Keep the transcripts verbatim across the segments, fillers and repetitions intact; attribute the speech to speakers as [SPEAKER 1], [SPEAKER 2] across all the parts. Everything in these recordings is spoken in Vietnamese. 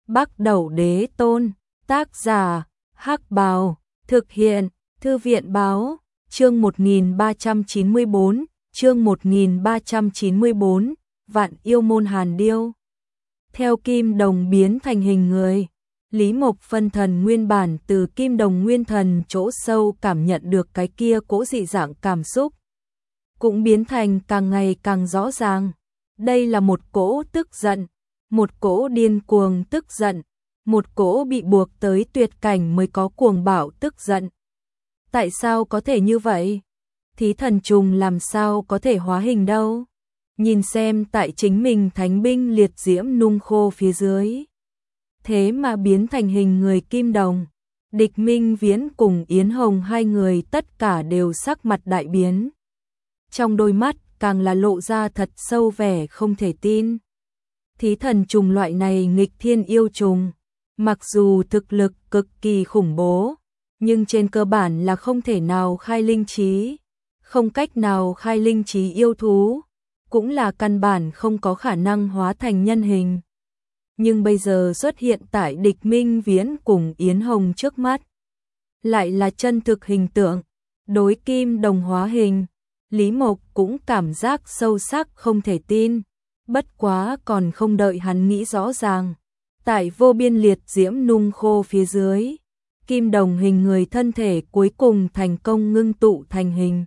[SPEAKER 1] Bắc Đẩu Đế Tôn, tác giả, Hắc Bào, thực hiện, Thư viện Báo, chương một nghìn ba trăm chín mươi bốn, chương một nghìn ba trăm chín mươi bốn, Vạn Yêu Môn Hàn Điêu. Theo kim đồng biến thành hình người, Lý Mộc phân thần nguyên bản từ kim đồng nguyên thần chỗ sâu cảm nhận được cái kia cỗ dị dạng cảm xúc, cũng biến thành càng ngày càng rõ ràng. Đây là một cỗ tức giận, một cỗ điên cuồng tức giận, một cỗ bị buộc tới tuyệt cảnh mới có cuồng bạo tức giận. Tại sao có thể như vậy? Thí thần trùng làm sao có thể hóa hình đâu? Nhìn xem tại chính mình thánh binh liệt diễm nung khô phía dưới, thế mà biến thành hình người kim đồng. Địch Minh Viễn cùng Yến Hồng hai người tất cả đều sắc mặt đại biến. Trong đôi mắt càng là lộ ra thật sâu vẻ không thể tin. Thí thần trùng loại này nghịch thiên yêu trùng, mặc dù thực lực cực kỳ khủng bố, nhưng trên cơ bản là không thể nào khai linh trí, không cách nào khai linh trí yêu thú, cũng là căn bản không có khả năng hóa thành nhân hình. Nhưng bây giờ xuất hiện tại Địch Minh Viễn cùng Yến Hồng trước mắt, lại là chân thực hình tượng, đối kim đồng hóa hình. Lý Mộc cũng cảm giác sâu sắc không thể tin, bất quá còn không đợi hắn nghĩ rõ ràng. Tại vô biên liệt diễm nung khô phía dưới, kim đồng hình người thân thể cuối cùng thành công ngưng tụ thành hình.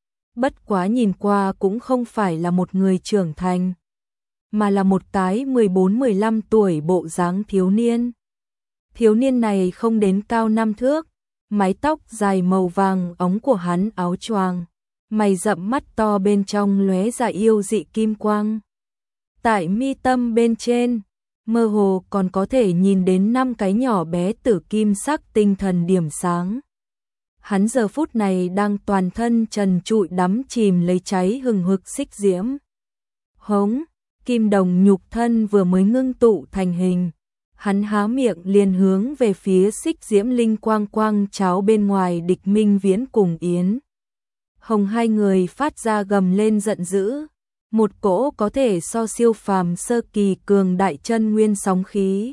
[SPEAKER 1] Bất quá nhìn qua cũng không phải là một người trưởng thành, mà là một cái mười bốn mười lăm tuổi bộ dáng thiếu niên. Thiếu niên này không đến cao năm thước, mái tóc dài màu vàng óng của hắn áo choàng, mày rậm mắt to bên trong lóe ra yêu dị kim quang. Tại mi tâm bên trên, mơ hồ còn có thể nhìn đến năm cái nhỏ bé tử kim sắc tinh thần điểm sáng. Hắn giờ phút này đang toàn thân trần trụi đắm chìm lấy cháy hừng hực xích diễm. Hống, kim đồng nhục thân vừa mới ngưng tụ thành hình, hắn há miệng liền hướng về phía xích diễm linh quang quang cháo bên ngoài Địch Minh Viễn cùng Yến Hồng hai người phát ra gầm lên giận dữ, một cỗ có thể so siêu phàm sơ kỳ cường đại chân nguyên sóng khí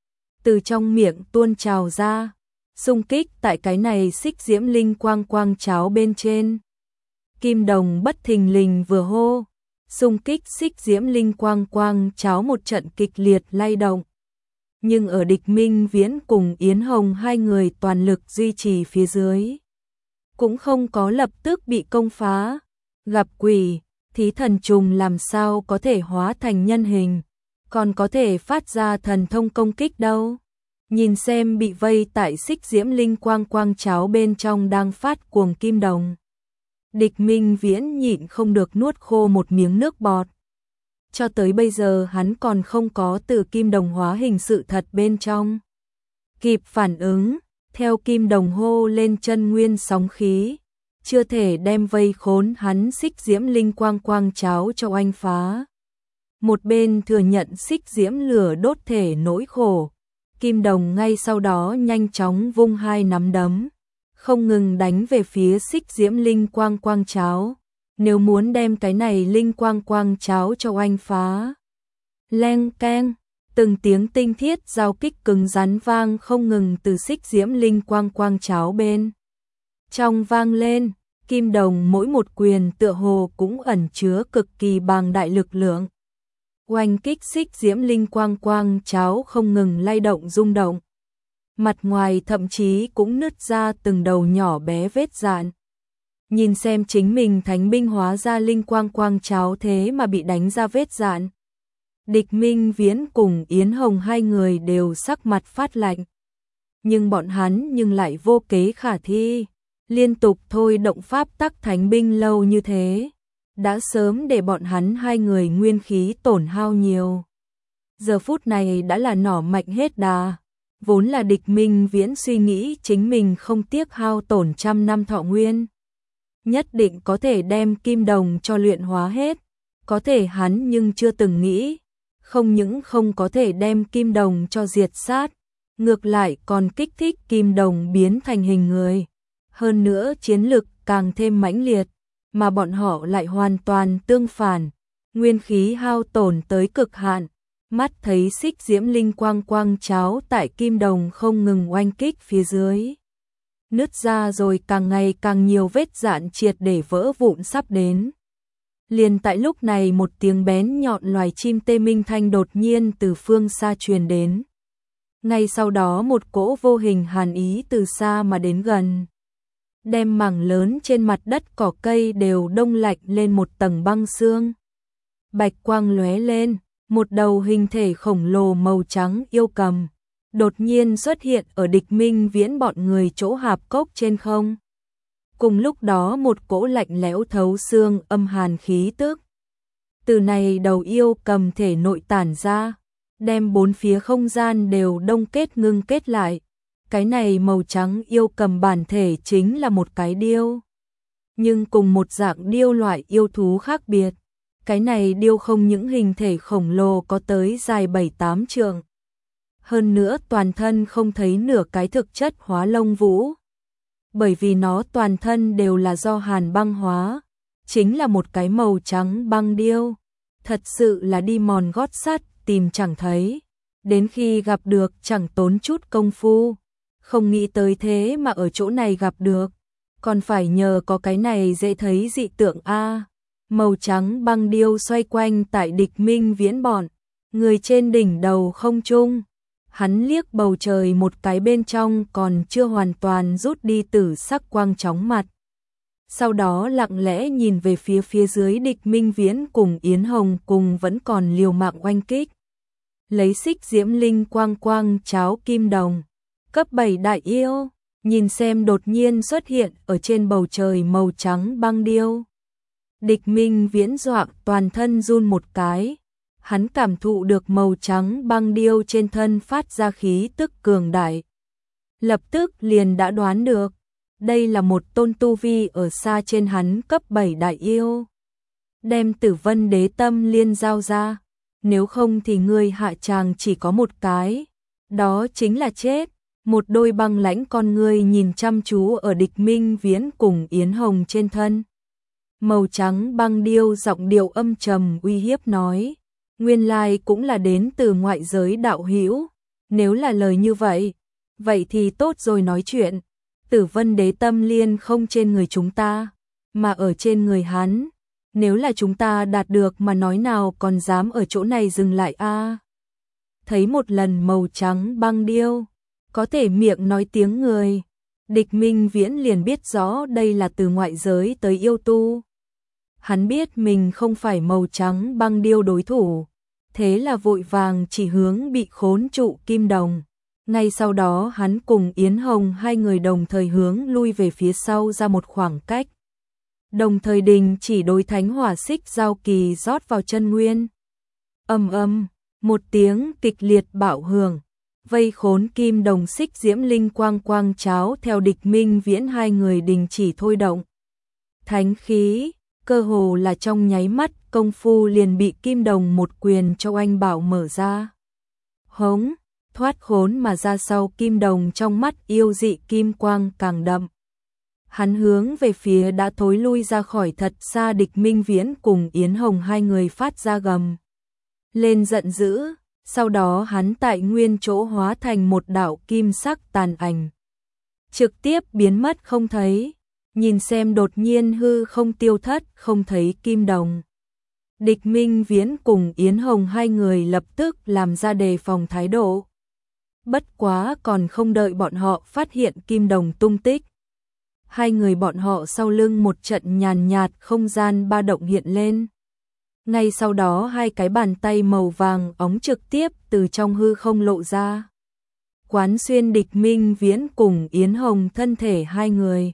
[SPEAKER 1] từ trong miệng tuôn trào ra, xung kích tại cái này xích diễm linh quang quang cháo bên trên. Kim đồng bất thình lình vừa hô, xung kích xích diễm linh quang quang cháo một trận kịch liệt lay động. Nhưng ở Địch Minh Viễn cùng Yến Hồng hai người toàn lực duy trì phía dưới, cũng không có lập tức bị công phá. Gặp quỷ, thí thần trùng làm sao có thể hóa thành nhân hình, còn có thể phát ra thần thông công kích đâu. Nhìn xem bị vây tại xích diễm linh quang quang cháo bên trong đang phát cuồng kim đồng, Địch Minh Viễn nhịn không được nuốt khô một miếng nước bọt. Cho tới bây giờ hắn còn không có từ kim đồng hóa hình sự thật bên trong kịp phản ứng, theo kim đồng hô lên chân nguyên sóng khí, chưa thể đem vây khốn hắn xích diễm linh quang quang cháo cho oanh phá. Một bên thừa nhận xích diễm lửa đốt thể nỗi khổ, kim đồng ngay sau đó nhanh chóng vung hai nắm đấm, không ngừng đánh về phía xích diễm linh quang quang cháo, nếu muốn đem cái này linh quang quang cháo cho oanh phá. Leng keng, từng tiếng tinh thiết giao kích cứng rắn vang không ngừng từ xích diễm linh quang quang cháo bên trong vang lên. Kim đồng mỗi một quyền tựa hồ cũng ẩn chứa cực kỳ bàng đại lực lượng, oanh kích xích diễm linh quang quang cháo không ngừng lay động rung động. Mặt ngoài thậm chí cũng nứt ra từng đầu nhỏ bé vết dạn. Nhìn xem chính mình thánh binh hóa ra linh quang quang cháo thế mà bị đánh ra vết dạn, Địch Minh Viễn cùng Yến Hồng hai người đều sắc mặt phát lạnh. Nhưng bọn hắn nhưng lại vô kế khả thi, liên tục thôi động pháp tắc thánh binh lâu như thế, đã sớm để bọn hắn hai người nguyên khí tổn hao nhiều. Giờ phút này đã là nỏ mạnh hết đà, vốn là Địch Minh Viễn suy nghĩ chính mình không tiếc hao tổn trăm năm thọ nguyên, nhất định có thể đem kim đồng cho luyện hóa hết. Có thể hắn nhưng chưa từng nghĩ, không những không có thể đem kim đồng cho diệt sát, ngược lại còn kích thích kim đồng biến thành hình người. Hơn nữa chiến lực càng thêm mãnh liệt, mà bọn họ lại hoàn toàn tương phản, nguyên khí hao tổn tới cực hạn, Mắt thấy xích diễm linh quang quang cháo tại kim đồng không ngừng oanh kích phía dưới. Nứt ra rồi càng ngày càng nhiều vết dạn triệt để vỡ vụn sắp đến. Liền tại lúc này một tiếng bén nhọn loài chim tê minh thanh đột nhiên từ phương xa truyền đến. Ngay sau đó một cỗ vô hình hàn ý từ xa mà đến gần. Đem mảng lớn trên mặt đất cỏ cây đều đông lạnh lên một tầng băng xương. Bạch quang lóe lên, một đầu hình thể khổng lồ màu trắng yêu cầm đột nhiên xuất hiện ở Địch Minh Viễn bọn người chỗ hạp cốc trên không. Cùng lúc đó một cỗ lạnh lẽo thấu xương âm hàn khí tức từ này đầu yêu cầm thể nội tản ra, đem bốn phía không gian đều đông kết ngưng kết lại. Cái này màu trắng yêu cầm bản thể chính là một cái điêu, nhưng cùng một dạng điêu loại yêu thú khác biệt. Cái này điêu không những hình thể khổng lồ có tới dài bảy tám trượng, hơn nữa toàn thân không thấy nửa cái thực chất hóa lông vũ, bởi vì nó toàn thân đều là do hàn băng hóa, chính là một cái màu trắng băng điêu. Thật sự là đi mòn gót sắt tìm chẳng thấy, đến khi gặp được chẳng tốn chút công phu, không nghĩ tới thế mà ở chỗ này gặp được, còn phải nhờ có cái này dễ thấy dị tượng a. Màu trắng băng điêu xoay quanh tại Địch Minh Viễn bọn người trên đỉnh đầu không trung. Hắn liếc bầu trời một cái bên trong còn chưa hoàn toàn rút đi tử sắc quang chóng mặt. Sau đó lặng lẽ nhìn về phía phía dưới Địch Minh Viễn cùng Yến Hồng cùng vẫn còn liều mạng oanh kích. Lấy xích diễm linh quang quang cháo kim đồng. Cấp bảy đại yêu, nhìn xem đột nhiên xuất hiện ở trên bầu trời màu trắng băng điêu. Địch Minh Viễn dọa toàn thân run một cái. Hắn cảm thụ được màu trắng băng điêu trên thân phát ra khí tức cường đại. Lập tức liền đã đoán được, đây là một tôn tu vi ở xa trên hắn cấp bảy đại yêu. Đem Tử Vân Đế Tâm Liên giao ra, nếu không thì ngươi hạ tràng chỉ có một cái, đó chính là chết. Một đôi băng lãnh con ngươi nhìn chăm chú ở Địch Minh Viễn cùng Yến Hồng trên thân. Màu trắng băng điêu giọng điệu âm trầm uy hiếp nói, nguyên lai cũng là đến từ ngoại giới đạo hữu, nếu là lời như vậy, vậy thì tốt rồi nói chuyện. Tử Vân Đế Tâm Liên không trên người chúng ta, mà ở trên người hắn, nếu là chúng ta đạt được mà nói nào còn dám ở chỗ này dừng lại a. Thấy một lần màu trắng băng điêu, có thể miệng nói tiếng người, Địch Minh Viễn liền biết rõ đây là từ ngoại giới tới yêu tu. Hắn biết mình không phải màu trắng băng điêu đối thủ, thế là vội vàng chỉ hướng bị khốn trụ kim đồng. Ngay sau đó hắn cùng Yến Hồng hai người đồng thời hướng lui về phía sau ra một khoảng cách. Đồng thời đình chỉ đối thánh hỏa xích giao kỳ rót vào chân nguyên. Ầm ầm, một tiếng kịch liệt bạo hưởng, vây khốn kim đồng xích diễm linh quang quang cháo theo Địch Minh Viễn hai người đình chỉ thôi động. Thánh khí, cơ hồ là trong nháy mắt công phu liền bị kim đồng một quyền cho anh bảo mở ra. Hống, thoát khốn mà ra sau kim đồng trong mắt yêu dị kim quang càng đậm. Hắn hướng về phía đã thối lui ra khỏi thật xa Địch Minh Viễn cùng Yến Hồng hai người phát ra gầm lên giận dữ, sau đó hắn tại nguyên chỗ hóa thành một đạo kim sắc tàn ảnh, trực tiếp biến mất không thấy. Nhìn xem đột nhiên hư không tiêu thất không thấy kim đồng, Địch Minh Viễn cùng Yến Hồng hai người lập tức làm ra đề phòng thái độ. Bất quá còn không đợi bọn họ phát hiện kim đồng tung tích, hai người bọn họ sau lưng một trận nhàn nhạt không gian ba động hiện lên. Ngay sau đó hai cái bàn tay màu vàng óng trực tiếp từ trong hư không lộ ra, quán xuyên Địch Minh Viễn cùng Yến Hồng thân thể hai người.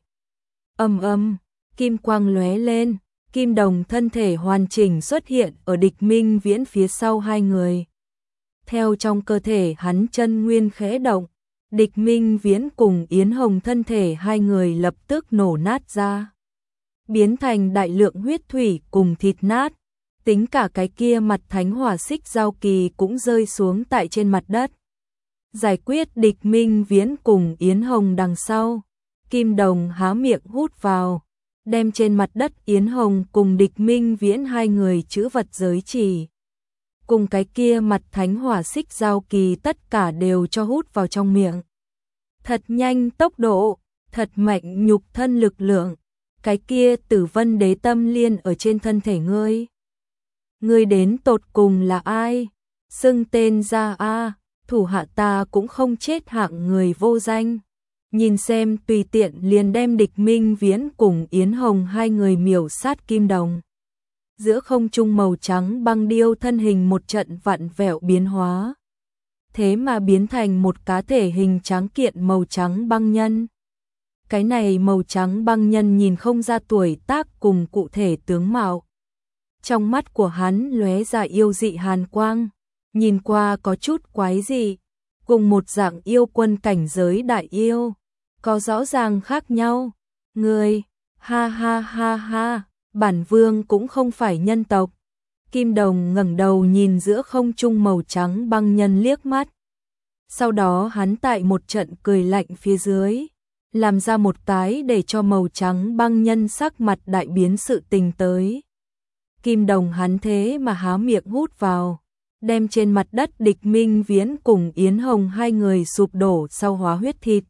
[SPEAKER 1] Ầm ầm, kim quang lóe lên, kim đồng thân thể hoàn chỉnh xuất hiện ở Địch Minh Viễn phía sau hai người. Theo trong cơ thể hắn chân nguyên khẽ động, Địch Minh Viễn cùng Yến Hồng thân thể hai người lập tức nổ nát ra, biến thành đại lượng huyết thủy cùng thịt nát. Tính cả cái kia mặt thánh hỏa xích giao kỳ cũng rơi xuống tại trên mặt đất. Giải quyết Địch Minh Viễn cùng Yến Hồng đằng sau, kim đồng há miệng hút vào, đem trên mặt đất Yến Hồng cùng Địch Minh Viễn hai người chữ vật giới chỉ cùng cái kia mặt thánh hỏa xích giao kỳ tất cả đều cho hút vào trong miệng. Thật nhanh tốc độ, thật mạnh nhục thân lực lượng, cái kia Tử Vân Đế Tâm Liên ở trên thân thể ngươi. Ngươi đến tột cùng là ai? Xưng tên ra a, thủ hạ ta cũng không chết hạng người vô danh. Nhìn xem tùy tiện liền đem Địch Minh Viễn cùng Yến Hồng hai người miểu sát Kim Đồng. Giữa không trung màu trắng băng điêu thân hình một trận vặn vẹo biến hóa. Thế mà biến thành một cá thể hình trắng kiện màu trắng băng nhân. Cái này màu trắng băng nhân nhìn không ra tuổi tác cùng cụ thể tướng mạo. Trong mắt của hắn lóe ra yêu dị hàn quang, nhìn qua có chút quái dị, cùng một dạng yêu quân cảnh giới đại yêu, có rõ ràng khác nhau. Người, ha ha ha ha, bản vương cũng không phải nhân tộc. Kim Đồng ngẩng đầu nhìn giữa không trung màu trắng băng nhân liếc mắt. Sau đó hắn tại một trận cười lạnh phía dưới, làm ra một cái để cho màu trắng băng nhân sắc mặt đại biến sự tình tới. Kim Đồng hắn thế mà há miệng hút vào, đem trên mặt đất Địch Minh Viễn cùng Yến Hồng hai người sụp đổ sau hóa huyết thịt.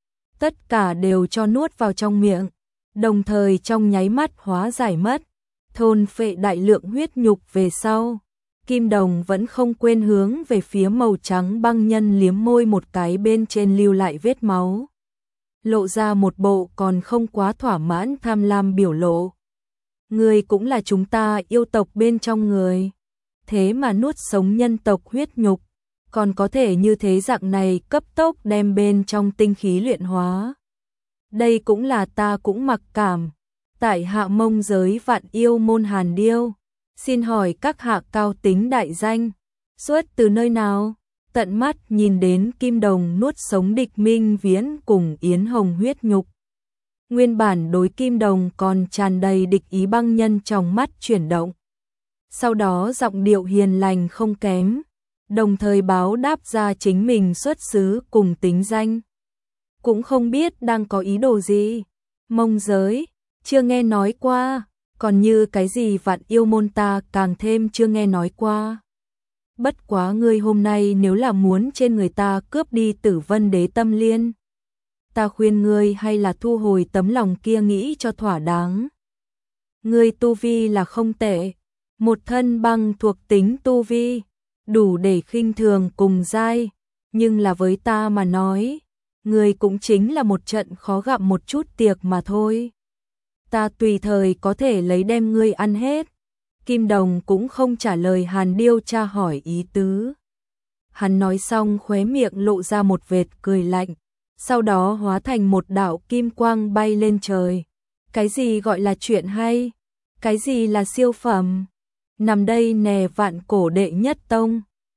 [SPEAKER 1] Tất cả đều cho nuốt vào trong miệng, đồng thời trong nháy mắt hóa giải mất, thôn phệ đại lượng huyết nhục về sau. Kim Đồng vẫn không quên hướng về phía màu trắng băng nhân liếm môi một cái bên trên lưu lại vết máu. Lộ ra một bộ còn không quá thỏa mãn tham lam biểu lộ. Người cũng là chúng ta yêu tộc bên trong người. Thế mà nuốt sống nhân tộc huyết nhục, còn có thể như thế dạng này cấp tốc đem bên trong tinh khí luyện hóa. Đây cũng là ta cũng mặc cảm. Tại hạ Mông giới vạn yêu môn Hàn Điêu. Xin hỏi các hạ cao tính đại danh, xuất từ nơi nào? Tận mắt nhìn đến Kim Đồng nuốt sống Địch Minh Viễn cùng Yến Hồng huyết nhục. Nguyên bản đối Kim Đồng còn tràn đầy địch ý băng nhân trong mắt chuyển động. Sau đó giọng điệu hiền lành không kém, đồng thời báo đáp ra chính mình xuất xứ cùng tính danh. Cũng không biết đang có ý đồ gì. Mông giới, chưa nghe nói qua, còn như cái gì vạn yêu môn ta càng thêm chưa nghe nói qua. Bất quá ngươi hôm nay nếu là muốn trên người ta cướp đi Tử Vân Đế Tâm Liên, ta khuyên ngươi hay là thu hồi tấm lòng kia nghĩ cho thỏa đáng. Ngươi tu vi là không tệ, một thân băng thuộc tính tu vi, đủ để khinh thường cùng giai, nhưng là với ta mà nói, ngươi cũng chính là một trận khó gặp một chút tiệc mà thôi. Ta tùy thời có thể lấy đem ngươi ăn hết. Kim Đồng cũng không trả lời Hàn Điêu tra hỏi ý tứ. Hắn nói xong khóe miệng lộ ra một vệt cười lạnh, sau đó hóa thành một đạo kim quang bay lên trời. Cái gì gọi là chuyện hay? Cái gì là siêu phẩm? Nằm đây nè vạn cổ đệ nhất tông.